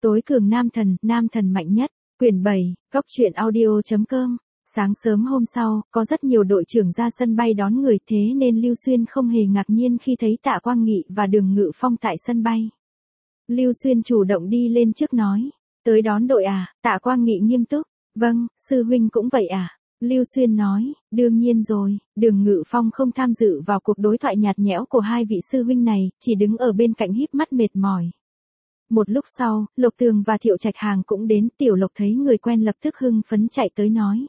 Tối cường nam thần mạnh nhất, quyển 7, góc truyện audio.com. Sáng sớm hôm sau, có rất nhiều đội trưởng ra sân bay đón người, thế nên Lưu Xuyên không hề ngạc nhiên khi thấy Tạ Quang Nghị và Đường Ngự Phong tại sân bay. Lưu Xuyên chủ động đi lên trước nói, tới đón đội à? Tạ Quang Nghị nghiêm túc, vâng, sư huynh cũng vậy à? Lưu Xuyên nói, đương nhiên rồi. Đường Ngự Phong không tham dự vào cuộc đối thoại nhạt nhẽo của hai vị sư huynh này, chỉ đứng ở bên cạnh híp mắt mệt mỏi. Một lúc sau, Lộc Tường và Thiệu Trạch Hàng cũng đến, Tiểu Lộc thấy người quen lập tức hưng phấn chạy tới nói.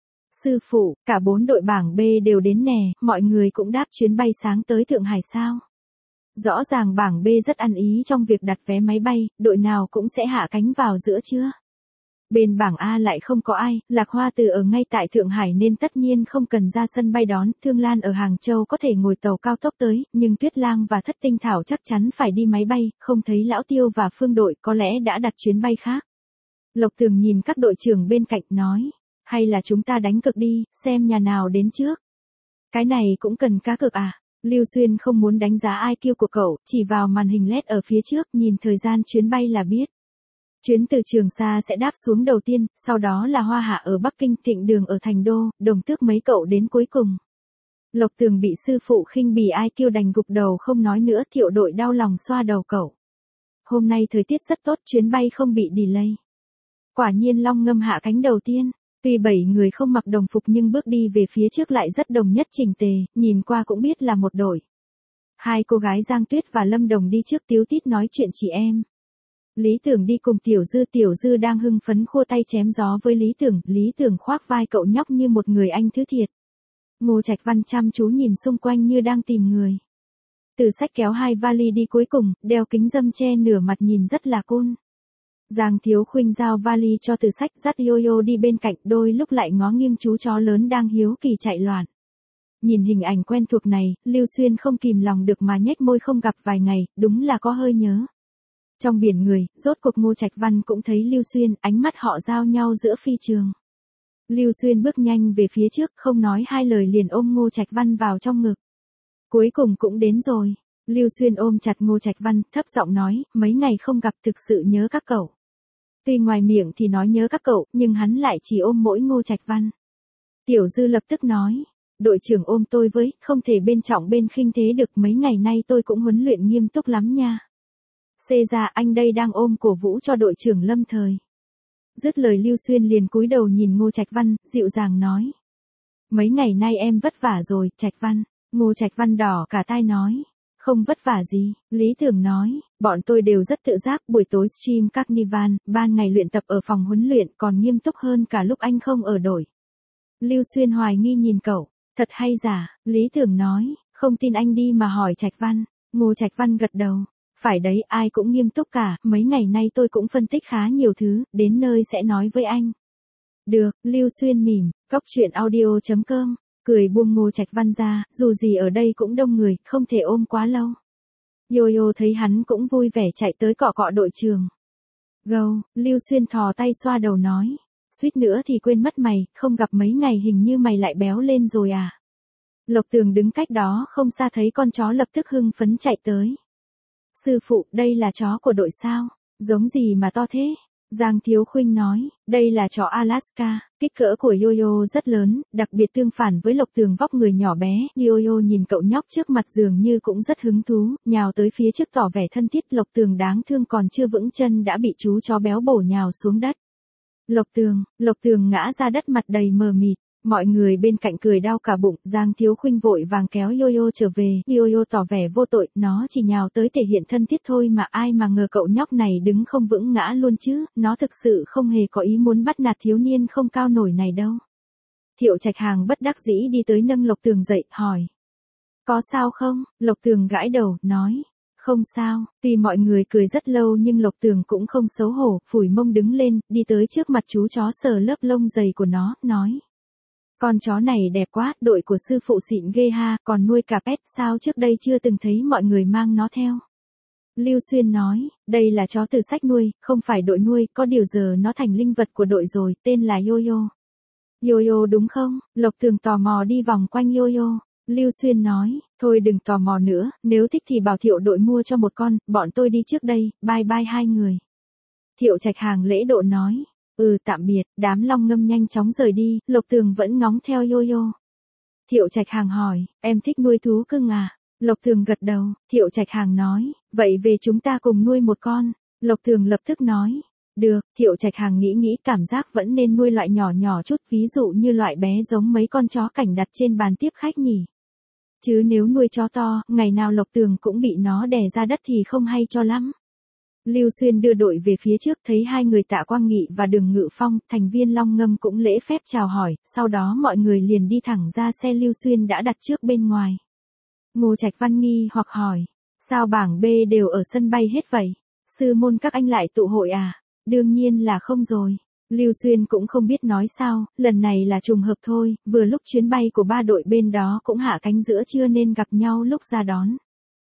Sư phụ, cả 4 đội bảng B đều đến nè, mọi người cũng đáp chuyến bay sáng tới Thượng Hải sao? Rõ ràng bảng B rất ăn ý trong việc đặt vé máy bay, đội nào cũng sẽ hạ cánh vào giữa trưa. Bên bảng A lại không có ai, Lạc Hoa Từ ở ngay tại Thượng Hải nên tất nhiên không cần ra sân bay đón, Thương Lan ở Hàng Châu có thể ngồi tàu cao tốc tới, nhưng Tuyết Lang và Thất Tinh Thảo chắc chắn phải đi máy bay, không thấy Lão Tiêu và Phương đội có lẽ đã đặt chuyến bay khác. Lộc Tường nhìn các đội trưởng bên cạnh nói, hay là chúng ta đánh cược đi, xem nhà nào đến trước. Cái này cũng cần cá cược à? Lưu Xuyên không muốn đánh giá IQ của cậu, chỉ vào màn hình LED ở phía trước, nhìn thời gian chuyến bay là biết. Chuyến từ Trường Sa sẽ đáp xuống đầu tiên, sau đó là Hoa Hạ ở Bắc Kinh, Thịnh Đường ở Thành Đô, Đồng Tước mấy cậu đến cuối cùng. Lộc Tường bị sư phụ khinh bỉ IQ đành gục đầu không nói nữa, Thiệu đội đau lòng xoa đầu cậu. Hôm nay thời tiết rất tốt, chuyến bay không bị delay. Quả nhiên Long Ngâm hạ cánh đầu tiên. Tuy 7 người không mặc đồng phục nhưng bước đi về phía trước lại rất đồng nhất chỉnh tề, nhìn qua cũng biết là một đội. Hai cô gái Giang Tuyết và Lâm Đồng đi trước tíu tít nói chuyện chị em. Lý Tưởng đi cùng Tiểu Dư đang hưng phấn khua tay chém gió với Lý Tưởng khoác vai cậu nhóc như một người anh thứ thiệt. Ngô Trạch Văn chăm chú nhìn xung quanh như đang tìm người. Từ Sách kéo 2 vali đi cuối cùng, đeo kính râm che nửa mặt nhìn rất là cool. Giang Thiếu Khuynh giao vali cho Từ Sách, dắt Yo-Yo đi bên cạnh, đôi lúc lại ngó nghiêng chú chó lớn đang hiếu kỳ chạy loạn. Nhìn hình ảnh quen thuộc này, Lưu Xuyên không kìm lòng được mà nhếch môi, không gặp vài ngày, đúng là có hơi nhớ. Trong biển người, rốt cuộc Ngô Trạch Văn cũng thấy Lưu Xuyên, ánh mắt họ giao nhau giữa phi trường. Lưu Xuyên bước nhanh về phía trước, không nói hai lời liền ôm Ngô Trạch Văn vào trong ngực. Cuối cùng cũng đến rồi. Lưu Xuyên ôm chặt Ngô Trạch Văn, thấp giọng nói, mấy ngày không gặp thực sự nhớ các cậu. Tuy ngoài miệng thì nói nhớ các cậu, nhưng hắn lại chỉ ôm mỗi Ngô Trạch Văn. Tiểu Dư lập tức nói, đội trưởng ôm tôi với, không thể bên trọng bên khinh thế được, mấy ngày nay tôi cũng huấn luyện nghiêm túc lắm nha. Xê ra anh đây đang ôm cổ vũ cho đội trưởng lâm thời. Dứt lời Lưu Xuyên liền cúi đầu nhìn Ngô Trạch Văn, dịu dàng nói. Mấy ngày nay em vất vả rồi, Trạch Văn. Ngô Trạch Văn đỏ cả tai nói. Không vất vả gì, Lý Tưởng nói, bọn tôi đều rất tự giác, buổi tối stream Carnival, ban ngày luyện tập ở phòng huấn luyện còn nghiêm túc hơn cả lúc anh không ở đội. Lưu Xuyên hoài nghi nhìn cậu, thật hay giả, Lý Tưởng nói, không tin anh đi mà hỏi Trạch Văn. Ngô Trạch Văn gật đầu, phải đấy, ai cũng nghiêm túc cả, mấy ngày nay tôi cũng phân tích khá nhiều thứ, đến nơi sẽ nói với anh. Được, Lưu Xuyên mỉm, góc truyện audio.com. Cười buông Ngô Trạch Văn ra, dù gì ở đây cũng đông người, không thể ôm quá lâu. Yo-Yo thấy hắn cũng vui vẻ chạy tới cọ cọ đội trường. Gâu, Lưu Xuyên thò tay xoa đầu nói. Suýt nữa thì quên mất mày, không gặp mấy ngày hình như mày lại béo lên rồi à. Lộc Tường đứng cách đó không xa thấy con chó lập tức hưng phấn chạy tới. Sư phụ, đây là chó của đội sao? Giống gì mà to thế? Giang Thiếu Khuynh nói, đây là chó Alaska, kích cỡ của Yo-Yo rất lớn, đặc biệt tương phản với Lộc Tường vóc người nhỏ bé. Yo-Yo nhìn cậu nhóc trước mặt dường như cũng rất hứng thú, nhào tới phía trước tỏ vẻ thân thiết. Lộc Tường đáng thương còn chưa vững chân đã bị chú chó béo bổ nhào xuống đất. Lộc Tường ngã ra đất mặt đầy mờ mịt. Mọi người bên cạnh cười đau cả bụng, Giang Thiếu Khuynh vội vàng kéo Yo-Yo trở về, Yo-Yo tỏ vẻ vô tội, nó chỉ nhào tới thể hiện thân thiết thôi mà ai mà ngờ cậu nhóc này đứng không vững ngã luôn chứ, nó thực sự không hề có ý muốn bắt nạt thiếu niên không cao nổi này đâu. Thiệu Trạch Hàng bất đắc dĩ đi tới nâng Lộc Tường dậy, hỏi. Có sao không? Lộc Tường gãi đầu, nói. Không sao, tuy mọi người cười rất lâu nhưng Lộc Tường cũng không xấu hổ, phủi mông đứng lên, đi tới trước mặt chú chó sờ lớp lông dày của nó, nói. Con chó này đẹp quá, đội của sư phụ xịn ghê ha, còn nuôi cả pet sao trước đây chưa từng thấy mọi người mang nó theo. Lưu Xuyên nói, đây là chó Từ Sách nuôi, không phải đội nuôi, có điều giờ nó thành linh vật của đội rồi, tên là Yo-Yo. Yo-Yo đúng không? Lộc Tường tò mò đi vòng quanh Yo-Yo. Lưu Xuyên nói, thôi đừng tò mò nữa, nếu thích thì bảo Thiệu đội mua cho một con, bọn tôi đi trước đây, bye bye hai người. Thiệu Trạch Hàng lễ độ nói. Tạm biệt, đám Long Ngâm nhanh chóng rời đi, Lộc Tường vẫn ngóng theo Yo-yo. Thiệu Trạch Hàng hỏi, em thích nuôi thú cưng à? Lộc Tường gật đầu, Thiệu Trạch Hàng nói, vậy về chúng ta cùng nuôi một con. Lộc Tường lập tức nói, được, Thiệu Trạch Hàng nghĩ cảm giác vẫn nên nuôi loại nhỏ nhỏ chút, ví dụ như loại bé giống mấy con chó cảnh đặt trên bàn tiếp khách nhỉ. Chứ nếu nuôi chó to, ngày nào Lộc Tường cũng bị nó đè ra đất thì không hay cho lắm. Lưu Xuyên đưa đội về phía trước, thấy hai người Tạ Quang Nghị và Đường Ngự Phong, thành viên Long Ngâm cũng lễ phép chào hỏi, sau đó mọi người liền đi thẳng ra xe Lưu Xuyên đã đặt trước bên ngoài. Ngô Trạch Văn nghi hoặc hỏi, sao bảng B đều ở sân bay hết vậy? Sư môn các anh lại tụ hội à? Đương nhiên là không rồi. Lưu Xuyên cũng không biết nói sao, lần này là trùng hợp thôi, vừa lúc chuyến bay của ba đội bên đó cũng hạ cánh giữa trưa nên gặp nhau lúc ra đón.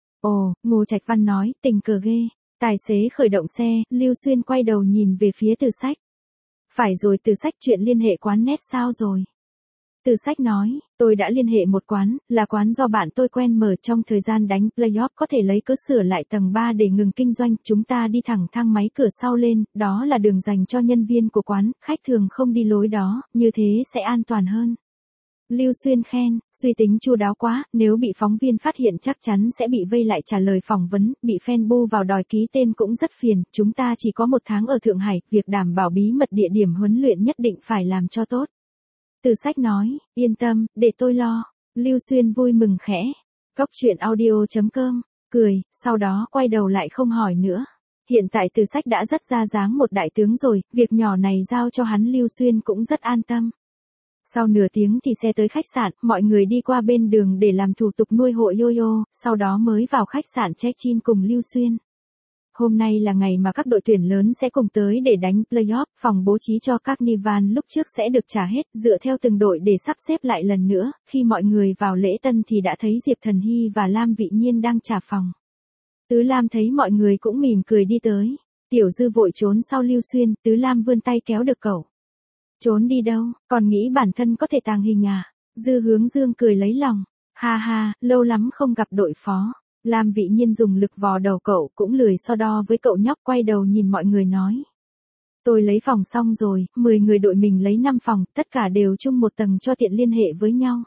Ồ, Ngô Trạch Văn nói, tình cờ ghê. Tài xế khởi động xe, Lưu Xuyên quay đầu nhìn về phía Từ Sách. Phải rồi, Từ Sách, chuyện liên hệ quán nét sao rồi? Từ Sách nói, tôi đã liên hệ một quán, là quán do bạn tôi quen mở, trong thời gian đánh playoff có thể lấy cớ sửa lại tầng 3 để ngừng kinh doanh, chúng ta đi thẳng thang máy cửa sau lên, đó là đường dành cho nhân viên của quán, khách thường không đi lối đó, như thế sẽ an toàn hơn. Lưu Xuyên khen, suy tính chu đáo quá, nếu bị phóng viên phát hiện chắc chắn sẽ bị vây lại trả lời phỏng vấn, bị fan bu vào đòi ký tên cũng rất phiền, chúng ta chỉ có 1 tháng ở Thượng Hải, việc đảm bảo bí mật địa điểm huấn luyện nhất định phải làm cho tốt. Từ Sách nói, yên tâm, để tôi lo. Lưu Xuyên vui mừng khẽ. Cóc truyện audio.com, cười, sau đó quay đầu lại không hỏi nữa. Hiện tại Từ Sách đã rất ra dáng một đại tướng rồi, việc nhỏ này giao cho hắn Lưu Xuyên cũng rất an tâm. Sau nửa tiếng thì xe tới khách sạn, mọi người đi qua bên đường để làm thủ tục nuôi hộ Yo-yo, sau đó mới vào khách sạn check-in cùng Lưu Xuyên. Hôm nay là ngày mà các đội tuyển lớn sẽ cùng tới để đánh playoff, phòng bố trí cho Carnival lúc trước sẽ được trả hết, dựa theo từng đội để sắp xếp lại lần nữa, khi mọi người vào lễ tân thì đã thấy Diệp Thần Hy và Lam Vị Nhiên đang trả phòng. Tứ Lam thấy mọi người cũng mỉm cười đi tới. Tiểu Dư vội trốn sau Lưu Xuyên, Tứ Lam vươn tay kéo được cậu. Trốn đi đâu, còn nghĩ bản thân có thể tàng hình à? Dư Hướng Dương cười lấy lòng. Ha ha, lâu lắm không gặp đội phó. Lam Vị Nhiên dùng lực vò đầu cậu, cũng lười so đo với cậu nhóc, quay đầu nhìn mọi người nói. Tôi lấy phòng xong rồi, 10 người đội mình lấy 5 phòng, tất cả đều chung một tầng cho tiện liên hệ với nhau.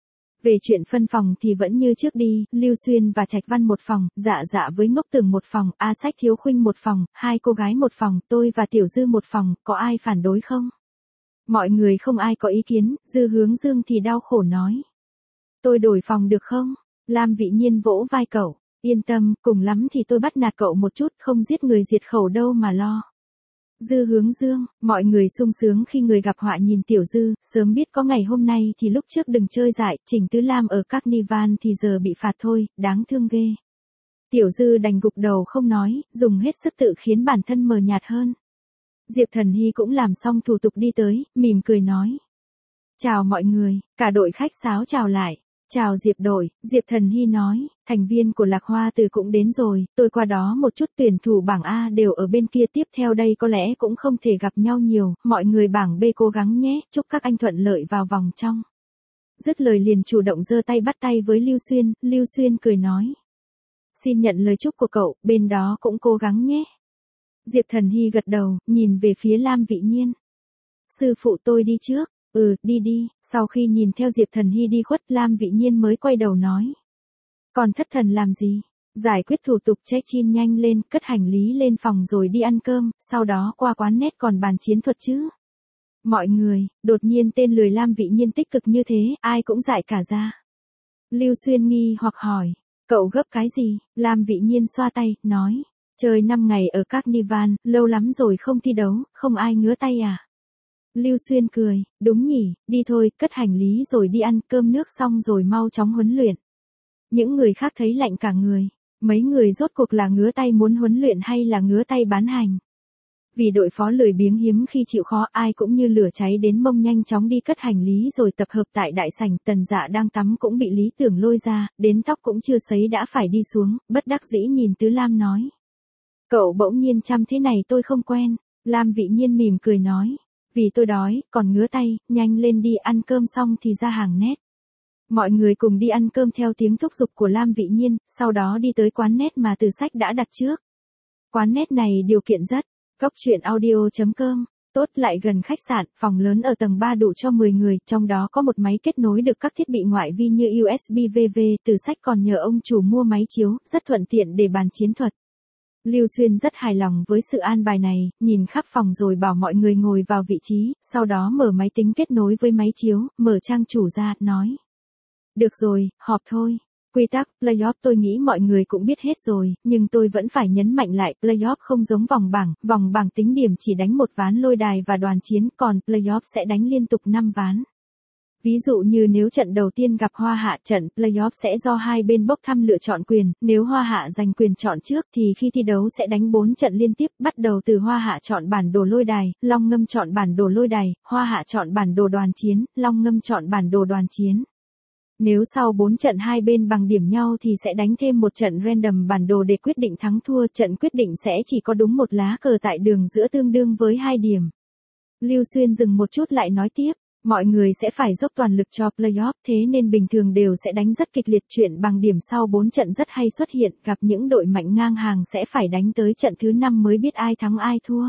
Về chuyện phân phòng thì vẫn như trước đi, Lưu Xuyên và Trạch Văn một phòng, Dạ với Ngốc Tường một phòng, A Sách Thiếu Khuynh một phòng, 2 cô gái một phòng, tôi và Tiểu Dư một phòng, có ai phản đối không? Mọi người không ai có ý kiến, Dư Hướng Dương thì đau khổ nói. Tôi đổi phòng được không? Lam Vị Nhiên vỗ vai cậu, yên tâm, cùng lắm thì tôi bắt nạt cậu một chút, không giết người diệt khẩu đâu mà lo. Dư Hướng Dương, mọi người sung sướng khi người gặp họa nhìn Tiểu Dư, sớm biết có ngày hôm nay thì lúc trước đừng chơi dại, Trình Tứ Lam ở Carnival thì giờ bị phạt thôi, đáng thương ghê. Tiểu Dư đành gục đầu không nói, dùng hết sức tự khiến bản thân mờ nhạt hơn. Diệp Thần Hy cũng làm xong thủ tục đi tới, mỉm cười nói. Chào mọi người, cả đội khách sáo chào lại. Chào Diệp đội, Diệp Thần Hy nói, thành viên của Lạc Hoa Từ cũng đến rồi, tôi qua đó một chút, tuyển thủ bảng A đều ở bên kia, tiếp theo đây có lẽ cũng không thể gặp nhau nhiều, mọi người bảng B cố gắng nhé, chúc các anh thuận lợi vào vòng trong. Dứt lời liền chủ động giơ tay bắt tay với Lưu Xuyên cười nói. Xin nhận lời chúc của cậu, bên đó cũng cố gắng nhé. Diệp Thần Hy gật đầu, nhìn về phía Lam Vị Nhiên. Sư phụ tôi đi trước. Đi, sau khi nhìn theo Diệp Thần Hy đi khuất, Lam Vị Nhiên mới quay đầu nói. Còn thất thần làm gì? Giải quyết thủ tục check-in nhanh lên, cất hành lý lên phòng rồi đi ăn cơm, sau đó qua quán nét còn bàn chiến thuật chứ. Mọi người, đột nhiên tên lười Lam Vị Nhiên tích cực như thế, ai cũng dại cả ra. Lưu Xuyên nghi hoặc hỏi, cậu gấp cái gì? Lam Vị Nhiên xoa tay, nói, chơi 5 ngày ở Carnival, lâu lắm rồi không thi đấu, không ai ngứa tay à? Lưu Xuyên cười, đúng nhỉ, đi thôi, cất hành lý rồi đi ăn cơm nước xong rồi mau chóng huấn luyện. Những người khác thấy lạnh cả người, mấy người rốt cuộc là ngứa tay muốn huấn luyện hay là ngứa tay bán hành. Vì đội phó lười biếng hiếm khi chịu khó, ai cũng như lửa cháy đến mông nhanh chóng đi cất hành lý rồi tập hợp tại đại sảnh. Tần Dạ đang tắm cũng bị Lý Tưởng lôi ra, đến tóc cũng chưa sấy đã phải đi xuống, bất đắc dĩ nhìn Tứ Lam nói. Cậu bỗng nhiên chăm thế này tôi không quen. Lam Vị Nhiên mỉm cười nói. Vì tôi đói, còn ngứa tay, nhanh lên đi, ăn cơm xong thì ra hàng nét. Mọi người cùng đi ăn cơm theo tiếng thúc giục của Lam Vị Nhiên, sau đó đi tới quán nét mà Từ Sách đã đặt trước. Quán nét này điều kiện rất Cốc truyện audio.com. Tốt, lại gần khách sạn, phòng lớn ở tầng 3 đủ cho 10 người, trong đó có một máy kết nối được các thiết bị ngoại vi như USB VV, từ sách còn nhờ ông chủ mua máy chiếu, rất thuận tiện để bàn chiến thuật. Lưu Xuyên rất hài lòng với sự an bài này, nhìn khắp phòng rồi bảo mọi người ngồi vào vị trí, sau đó mở máy tính kết nối với máy chiếu, mở trang chủ ra, nói. Được rồi, họp thôi. Quy tắc, playoff tôi nghĩ mọi người cũng biết hết rồi, nhưng tôi vẫn phải nhấn mạnh lại, playoff không giống vòng bảng tính điểm chỉ đánh một ván lôi đài và đoàn chiến, còn playoff sẽ đánh liên tục 5 ván. Ví dụ như nếu trận đầu tiên gặp Hoa Hạ, trận playoff sẽ do hai bên bốc thăm lựa chọn quyền, nếu Hoa Hạ giành quyền chọn trước thì khi thi đấu sẽ đánh 4 trận liên tiếp, bắt đầu từ Hoa Hạ chọn bản đồ lôi đài, Long Ngâm chọn bản đồ lôi đài, Hoa Hạ chọn bản đồ đoàn chiến, Long Ngâm chọn bản đồ đoàn chiến. Nếu sau 4 trận hai bên bằng điểm nhau thì sẽ đánh thêm một trận random bản đồ để quyết định thắng thua, trận quyết định sẽ chỉ có đúng một lá cờ tại đường giữa tương đương với 2 điểm. Lưu Xuyên dừng một chút lại nói tiếp, mọi người sẽ phải dốc toàn lực cho playoff, thế nên bình thường đều sẽ đánh rất kịch liệt, chuyện bằng điểm sau 4 trận rất hay xuất hiện, gặp những đội mạnh ngang hàng sẽ phải đánh tới trận thứ 5 mới biết ai thắng ai thua.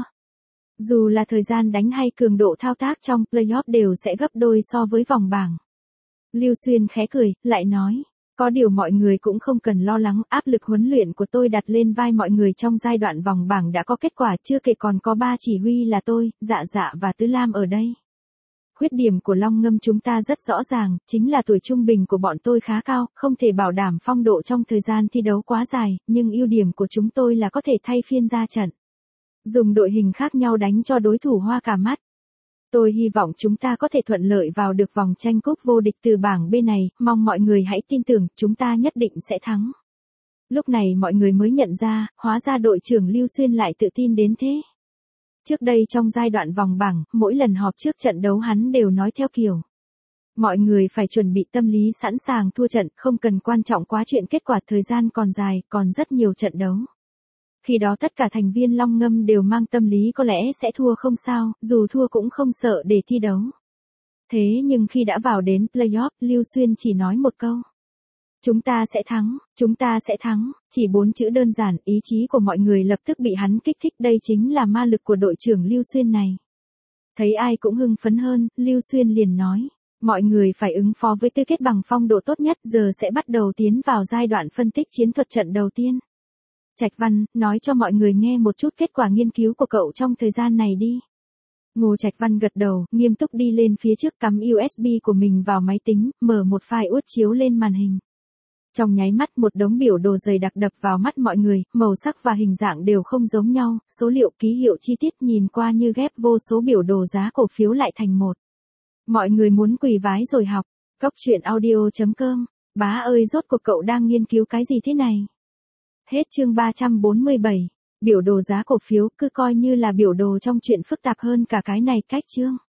Dù là thời gian đánh hay cường độ thao tác trong playoff đều sẽ gấp đôi so với vòng bảng. Lưu Xuyên khẽ cười, lại nói, có điều mọi người cũng không cần lo lắng, áp lực huấn luyện của tôi đặt lên vai mọi người trong giai đoạn vòng bảng đã có kết quả, chưa kể còn có 3 chỉ huy là tôi, Dạ và Tứ Lam ở đây. Khuyết điểm của Long Ngâm chúng ta rất rõ ràng, chính là tuổi trung bình của bọn tôi khá cao, không thể bảo đảm phong độ trong thời gian thi đấu quá dài, nhưng ưu điểm của chúng tôi là có thể thay phiên ra trận. Dùng đội hình khác nhau đánh cho đối thủ hoa cả mắt. Tôi hy vọng chúng ta có thể thuận lợi vào được vòng tranh cúp vô địch từ bảng B này, mong mọi người hãy tin tưởng, chúng ta nhất định sẽ thắng. Lúc này mọi người mới nhận ra, hóa ra đội trưởng Lưu Xuyên lại tự tin đến thế. Trước đây trong giai đoạn vòng bảng, mỗi lần họp trước trận đấu hắn đều nói theo kiểu. Mọi người phải chuẩn bị tâm lý sẵn sàng thua trận, không cần quan trọng quá chuyện kết quả, thời gian còn dài, còn rất nhiều trận đấu. Khi đó tất cả thành viên Long Ngâm đều mang tâm lý có lẽ sẽ thua không sao, dù thua cũng không sợ để thi đấu. Thế nhưng khi đã vào đến playoff, Lưu Xuyên chỉ nói một câu. Chúng ta sẽ thắng, chỉ 4 chữ đơn giản, ý chí của mọi người lập tức bị hắn kích thích, đây chính là ma lực của đội trưởng Lưu Xuyên này. Thấy ai cũng hưng phấn hơn, Lưu Xuyên liền nói, mọi người phải ứng phó với tư kết bằng phong độ tốt nhất, giờ sẽ bắt đầu tiến vào giai đoạn phân tích chiến thuật trận đầu tiên. Trạch Văn, nói cho mọi người nghe một chút kết quả nghiên cứu của cậu trong thời gian này đi. Ngô Trạch Văn gật đầu, nghiêm túc đi lên phía trước, cắm USB của mình vào máy tính, mở một file út chiếu lên màn hình. Trong nháy mắt một đống biểu đồ dày đặc đập vào mắt mọi người, màu sắc và hình dạng đều không giống nhau, số liệu ký hiệu chi tiết nhìn qua như ghép vô số biểu đồ giá cổ phiếu lại thành một. Mọi người muốn quỳ vái rồi học. Cốc truyện audio.com. Bá ơi, rốt cuộc cậu đang nghiên cứu cái gì thế này? Hết chương 347. Biểu đồ giá cổ phiếu, cứ coi như là biểu đồ trong chuyện phức tạp hơn cả cái này, cách chương.